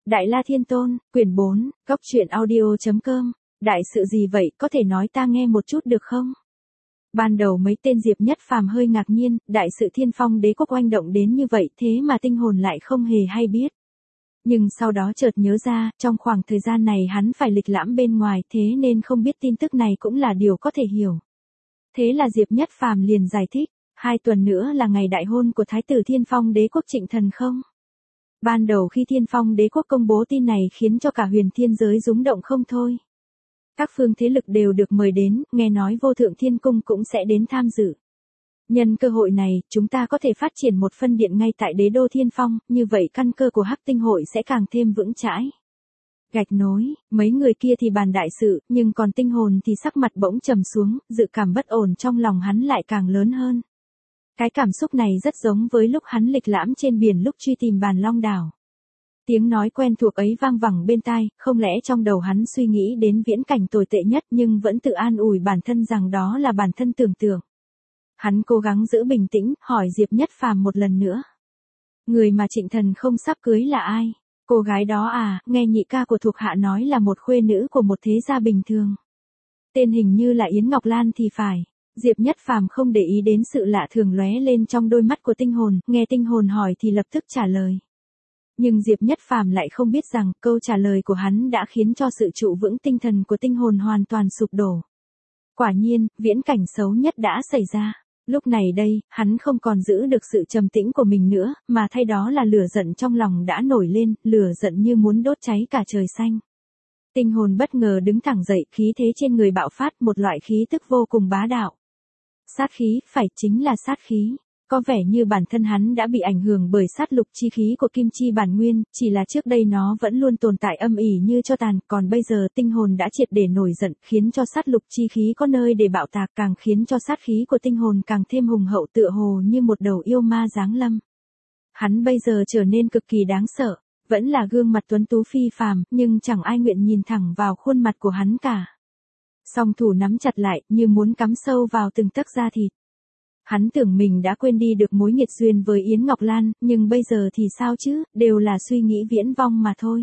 Đại La Thiên Tôn, quyển 4, góc truyện audio.com. Đại sự gì vậy, có thể nói ta nghe một chút được không? Ban đầu mấy tên Diệp Nhất Phàm hơi ngạc nhiên, đại sự Thiên Phong Đế quốc oanh động đến như vậy thế mà tinh hồn lại không hề hay biết. Nhưng sau đó chợt nhớ ra, trong khoảng thời gian này hắn phải lịch lãm bên ngoài thế nên không biết tin tức này cũng là điều có thể hiểu. Thế là Diệp Nhất Phàm liền giải thích, 2 tuần nữa là ngày đại hôn của Thái tử Thiên Phong Đế quốc Trịnh Thần không? Ban đầu khi Thiên Phong Đế quốc công bố tin này khiến cho cả huyền thiên giới rúng động không thôi. Các phương thế lực đều được mời đến, nghe nói Vô Thượng Thiên Cung cũng sẽ đến tham dự. Nhân cơ hội này, chúng ta có thể phát triển một phân điện ngay tại đế đô Thiên Phong, như vậy căn cơ của Hắc Tinh hội sẽ càng thêm vững chãi. Gạch nối, mấy người kia thì bàn đại sự, nhưng còn tinh hồn thì sắc mặt bỗng trầm xuống, dự cảm bất ổn trong lòng hắn lại càng lớn hơn. Cái cảm xúc này rất giống với lúc hắn lịch lãm trên biển lúc truy tìm Bàn Long đảo. Tiếng nói quen thuộc ấy vang vẳng bên tai, không lẽ trong đầu hắn suy nghĩ đến viễn cảnh tồi tệ nhất nhưng vẫn tự an ủi bản thân rằng đó là bản thân tưởng tượng. Hắn cố gắng giữ bình tĩnh, hỏi Diệp Nhất Phàm một lần nữa. Người mà Trịnh Thần không sắp cưới là ai? Cô gái đó à, nghe nhị ca của thuộc hạ nói là một khuê nữ của một thế gia bình thường. Tên hình như là Yến Ngọc Lan thì phải. Diệp Nhất Phàm không để ý đến sự lạ thường lóe lên trong đôi mắt của tinh hồn, nghe tinh hồn hỏi thì lập tức trả lời. Nhưng Diệp Nhất Phàm lại không biết rằng câu trả lời của hắn đã khiến cho sự trụ vững tinh thần của tinh hồn hoàn toàn sụp đổ. Quả nhiên, viễn cảnh xấu nhất đã xảy ra. Lúc này đây, hắn không còn giữ được sự trầm tĩnh của mình nữa, mà thay đó là lửa giận trong lòng đã nổi lên, lửa giận như muốn đốt cháy cả trời xanh. Tinh hồn bất ngờ đứng thẳng dậy, khí thế trên người bạo phát, một loại khí tức vô cùng bá đạo. Sát khí, phải chính là sát khí. Có vẻ như bản thân hắn đã bị ảnh hưởng bởi sát lục chi khí của kim chi bản nguyên, chỉ là trước đây nó vẫn luôn tồn tại âm ỉ như cho tàn, còn bây giờ tinh hồn đã triệt để nổi giận, khiến cho sát lục chi khí có nơi để bạo tạc, càng khiến cho sát khí của tinh hồn càng thêm hùng hậu, tựa hồ như một đầu yêu ma giáng lâm. Hắn bây giờ trở nên cực kỳ đáng sợ, vẫn là gương mặt tuấn tú phi phàm, nhưng chẳng ai nguyện nhìn thẳng vào khuôn mặt của hắn cả. Song thủ nắm chặt lại, như muốn cắm sâu vào từng tấc da thịt. Hắn tưởng mình đã quên đi được mối nghiệt duyên với Yến Ngọc Lan, nhưng bây giờ thì sao chứ, đều là suy nghĩ viễn vông mà thôi.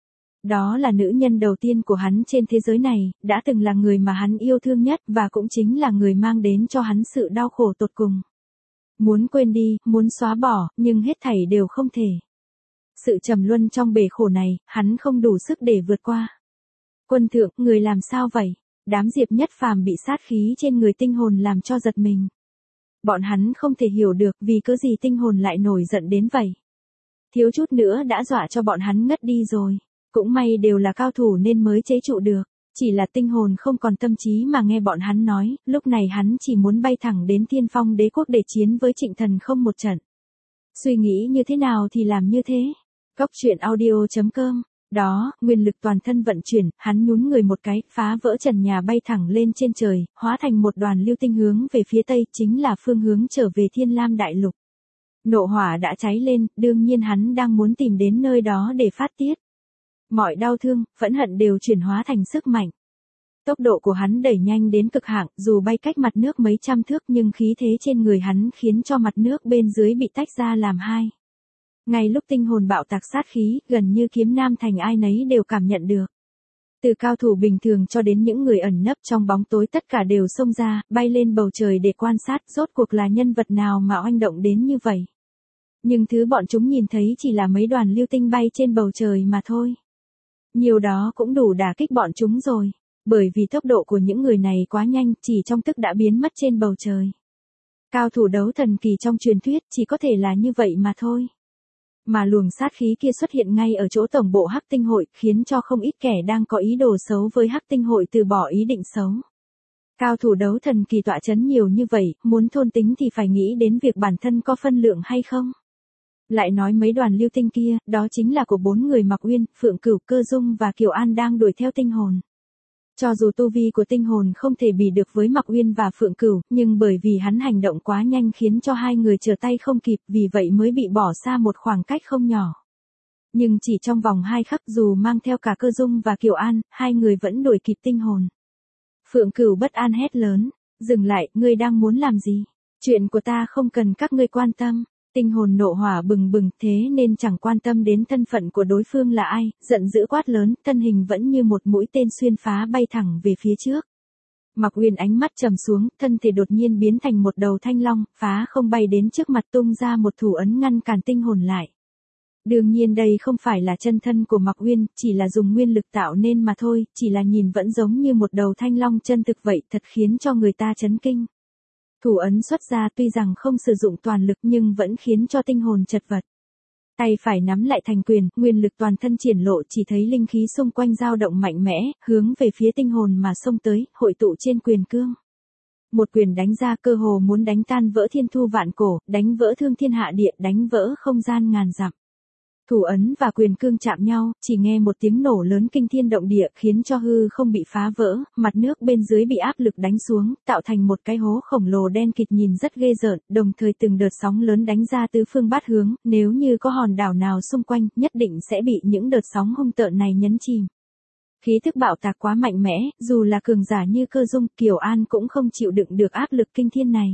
Đó là nữ nhân đầu tiên của hắn trên thế giới này, đã từng là người mà hắn yêu thương nhất và cũng chính là người mang đến cho hắn sự đau khổ tột cùng. Muốn quên đi, muốn xóa bỏ, nhưng hết thảy đều không thể. Sự trầm luân trong bể khổ này, hắn không đủ sức để vượt qua. Quân thượng, người làm sao vậy? Đám Diệp Nhất Phàm bị sát khí trên người tinh hồn làm cho giật mình. Bọn hắn không thể hiểu được vì cớ gì tinh hồn lại nổi giận đến vậy. Thiếu chút nữa đã dọa cho bọn hắn ngất đi rồi. Cũng may đều là cao thủ nên mới chế trụ được. Chỉ là tinh hồn không còn tâm trí mà nghe bọn hắn nói, lúc này hắn chỉ muốn bay thẳng đến Thiên Phong Đế quốc để chiến với Trịnh Thần không một trận. Suy nghĩ như thế nào thì làm như thế. Góc truyện audio.com. Đó, nguyên lực toàn thân vận chuyển, hắn nhún người một cái, phá vỡ trần nhà bay thẳng lên trên trời, hóa thành một đoàn lưu tinh hướng về phía tây, chính là phương hướng trở về Thiên Lam Đại Lục. Nộ hỏa đã cháy lên, đương nhiên hắn đang muốn tìm đến nơi đó để phát tiết. Mọi đau thương, phẫn hận đều chuyển hóa thành sức mạnh. Tốc độ của hắn đẩy nhanh đến cực hạn, dù bay cách mặt nước mấy trăm thước nhưng khí thế trên người hắn khiến cho mặt nước bên dưới bị tách ra làm hai. Ngay lúc tinh hồn bạo tạc sát khí, gần như kiếm nam thành ai nấy đều cảm nhận được. Từ cao thủ bình thường cho đến những người ẩn nấp trong bóng tối tất cả đều xông ra, bay lên bầu trời để quan sát rốt cuộc là nhân vật nào mà oanh động đến như vậy. Nhưng thứ bọn chúng nhìn thấy chỉ là mấy đoàn lưu tinh bay trên bầu trời mà thôi. Nhiều đó cũng đủ đả kích bọn chúng rồi, bởi vì tốc độ của những người này quá nhanh, chỉ trong tức đã biến mất trên bầu trời. Cao thủ đấu thần kỳ trong truyền thuyết chỉ có thể là như vậy mà thôi. Mà luồng sát khí kia xuất hiện ngay ở chỗ tổng bộ Hắc Tinh hội, khiến cho không ít kẻ đang có ý đồ xấu với Hắc Tinh hội từ bỏ ý định xấu. Cao thủ đấu thần kỳ tọa chấn nhiều như vậy, muốn thôn tính thì phải nghĩ đến việc bản thân có phân lượng hay không. Lại nói mấy đoàn lưu tinh kia, đó chính là của 4 người Mặc Uyên, Phượng Cửu, Cơ Dung và Kiều An đang đuổi theo tinh hồn. Cho dù tu vi của tinh hồn không thể bì được với Mặc Uyên và Phượng Cửu, nhưng bởi vì hắn hành động quá nhanh khiến cho hai người trở tay không kịp, vì vậy mới bị bỏ xa một khoảng cách không nhỏ. Nhưng chỉ trong vòng 2 khắc, dù mang theo cả Cơ Dung và Kiều An, hai người vẫn đuổi kịp tinh hồn. Phượng Cửu bất an hét lớn, dừng lại, ngươi đang muốn làm gì? Chuyện của ta không cần các ngươi quan tâm. Tinh hồn nộ hỏa bừng bừng, thế nên chẳng quan tâm đến thân phận của đối phương là ai, giận dữ quát lớn, thân hình vẫn như một mũi tên xuyên phá bay thẳng về phía trước. Mạc Uyên ánh mắt trầm xuống, thân thể đột nhiên biến thành một đầu thanh long, phá không bay đến trước mặt tung ra một thủ ấn ngăn cản tinh hồn lại. Đương nhiên đây không phải là chân thân của Mạc Uyên, chỉ là dùng nguyên lực tạo nên mà thôi, chỉ là nhìn vẫn giống như một đầu thanh long chân thực vậy, thật khiến cho người ta chấn kinh. Thủ ấn xuất ra tuy rằng không sử dụng toàn lực nhưng vẫn khiến cho tinh hồn chật vật. Tay phải nắm lại thành quyền, nguyên lực toàn thân triển lộ, chỉ thấy linh khí xung quanh dao động mạnh mẽ, hướng về phía tinh hồn mà xông tới, hội tụ trên quyền cương. Một quyền đánh ra cơ hồ muốn đánh tan vỡ thiên thu vạn cổ, đánh vỡ thương thiên hạ địa, đánh vỡ không gian ngàn dặm. Thủ ấn và quyền cương chạm nhau, chỉ nghe một tiếng nổ lớn kinh thiên động địa khiến cho hư không bị phá vỡ, mặt nước bên dưới bị áp lực đánh xuống, tạo thành một cái hố khổng lồ đen kịt nhìn rất ghê rợn, đồng thời từng đợt sóng lớn đánh ra tứ phương bát hướng, nếu như có hòn đảo nào xung quanh, nhất định sẽ bị những đợt sóng hung tợn này nhấn chìm. Khí thức bạo tạc quá mạnh mẽ, dù là cường giả như Cơ Dung, Kiều An cũng không chịu đựng được áp lực kinh thiên này.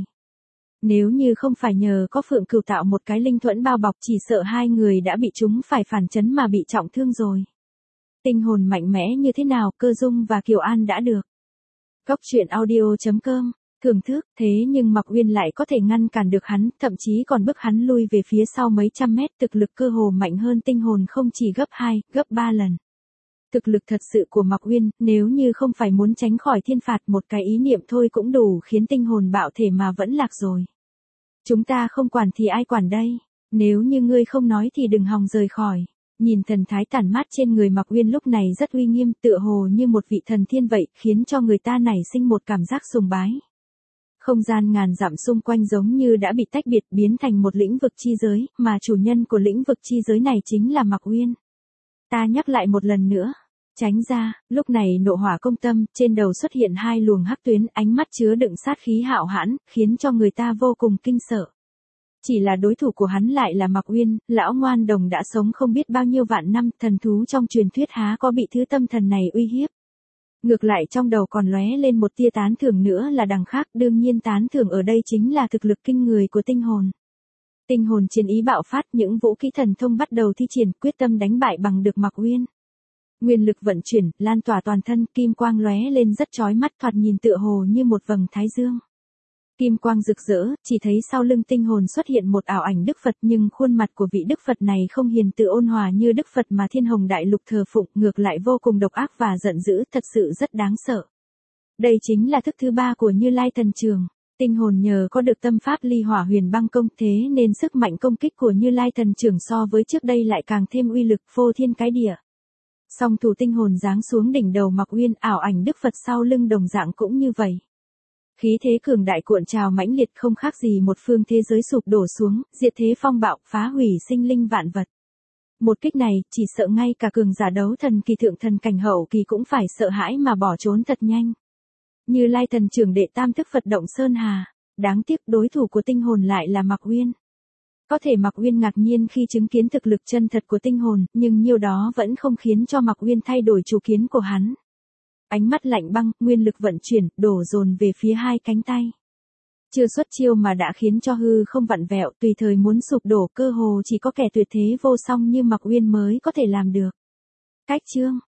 Nếu như không phải nhờ có Phượng Cửu tạo một cái linh thuẫn bao bọc, chỉ sợ hai người đã bị chúng phải phản chấn mà bị trọng thương rồi. Tinh hồn mạnh mẽ như thế nào, Cơ Dung và Kiều An đã được. Góc truyện audio.com, thưởng thức, thế nhưng Mạc Uyên lại có thể ngăn cản được hắn, thậm chí còn bức hắn lui về phía sau mấy trăm mét, thực lực cơ hồ mạnh hơn tinh hồn không chỉ gấp 2, gấp 3 lần. Thực lực thật sự của Mạc Uyên, nếu như không phải muốn tránh khỏi thiên phạt, một cái ý niệm thôi cũng đủ khiến tinh hồn bạo thể mà vẫn lạc rồi. Chúng ta không quản thì ai quản đây, nếu như ngươi không nói thì đừng hòng rời khỏi. Nhìn thần thái tản mát trên người Mạc Uyên lúc này rất uy nghiêm, tựa hồ như một vị thần thiên vậy, khiến cho người ta nảy sinh một cảm giác sùng bái. Không gian ngàn dặm xung quanh giống như đã bị tách biệt, biến thành một lĩnh vực chi giới, mà chủ nhân của lĩnh vực chi giới này chính là Mạc Uyên. Ta nhắc lại một lần nữa. Tránh ra, lúc này nộ hỏa công tâm, trên đầu xuất hiện hai luồng hắc tuyến, ánh mắt chứa đựng sát khí hạo hãn, khiến cho người ta vô cùng kinh sợ. Chỉ là đối thủ của hắn lại là Mạc Uyên, lão ngoan đồng đã sống không biết bao nhiêu vạn năm, thần thú trong truyền thuyết há có bị thứ tâm thần này uy hiếp. Ngược lại trong đầu còn lóe lên một tia tán thưởng nữa là đằng khác, đương nhiên tán thưởng ở đây chính là thực lực kinh người của tinh hồn. Tinh hồn chiến ý bạo phát, những vũ khí thần thông bắt đầu thi triển, quyết tâm đánh bại bằng được Mạc Uyên. Nguyên lực vận chuyển, lan tỏa toàn thân, kim quang lóe lên rất chói mắt, thoạt nhìn tựa hồ như một vầng thái dương. Kim quang rực rỡ, chỉ thấy sau lưng tinh hồn xuất hiện một ảo ảnh Đức Phật, nhưng khuôn mặt của vị Đức Phật này không hiền từ ôn hòa như Đức Phật mà Thiên Hồng Đại Lục thờ phụng, ngược lại vô cùng độc ác và giận dữ, thật sự rất đáng sợ. Đây chính là thức thứ ba của Như Lai Thần Trường. Tinh hồn nhờ có được tâm pháp Ly Hỏa Huyền Băng Công, thế nên sức mạnh công kích của Như Lai Thần Trường so với trước đây lại càng thêm uy lực, phô thiên cái địa. Song thủ tinh hồn giáng xuống đỉnh đầu Mạc Uyên, ảo ảnh Đức Phật sau lưng đồng dạng cũng như vậy. Khí thế cường đại cuộn trào mãnh liệt, không khác gì một phương thế giới sụp đổ xuống, diệt thế phong bạo, phá hủy sinh linh vạn vật. Một kích này, chỉ sợ ngay cả cường giả đấu thần kỳ thượng thần cảnh hậu kỳ cũng phải sợ hãi mà bỏ trốn thật nhanh. Như Lai Thần Trưởng đệ tam thức Phật động Sơn Hà, đáng tiếc đối thủ của tinh hồn lại là Mạc Uyên. Có thể Mạc Uyên ngạc nhiên khi chứng kiến thực lực chân thật của tinh hồn, nhưng nhiêu đó vẫn không khiến cho Mạc Uyên thay đổi chủ kiến của hắn. Ánh mắt lạnh băng, nguyên lực vận chuyển, đổ dồn về phía hai cánh tay. Chưa xuất chiêu mà đã khiến cho hư không vặn vẹo, tùy thời muốn sụp đổ, cơ hồ chỉ có kẻ tuyệt thế vô song như Mạc Uyên mới có thể làm được. Cách chương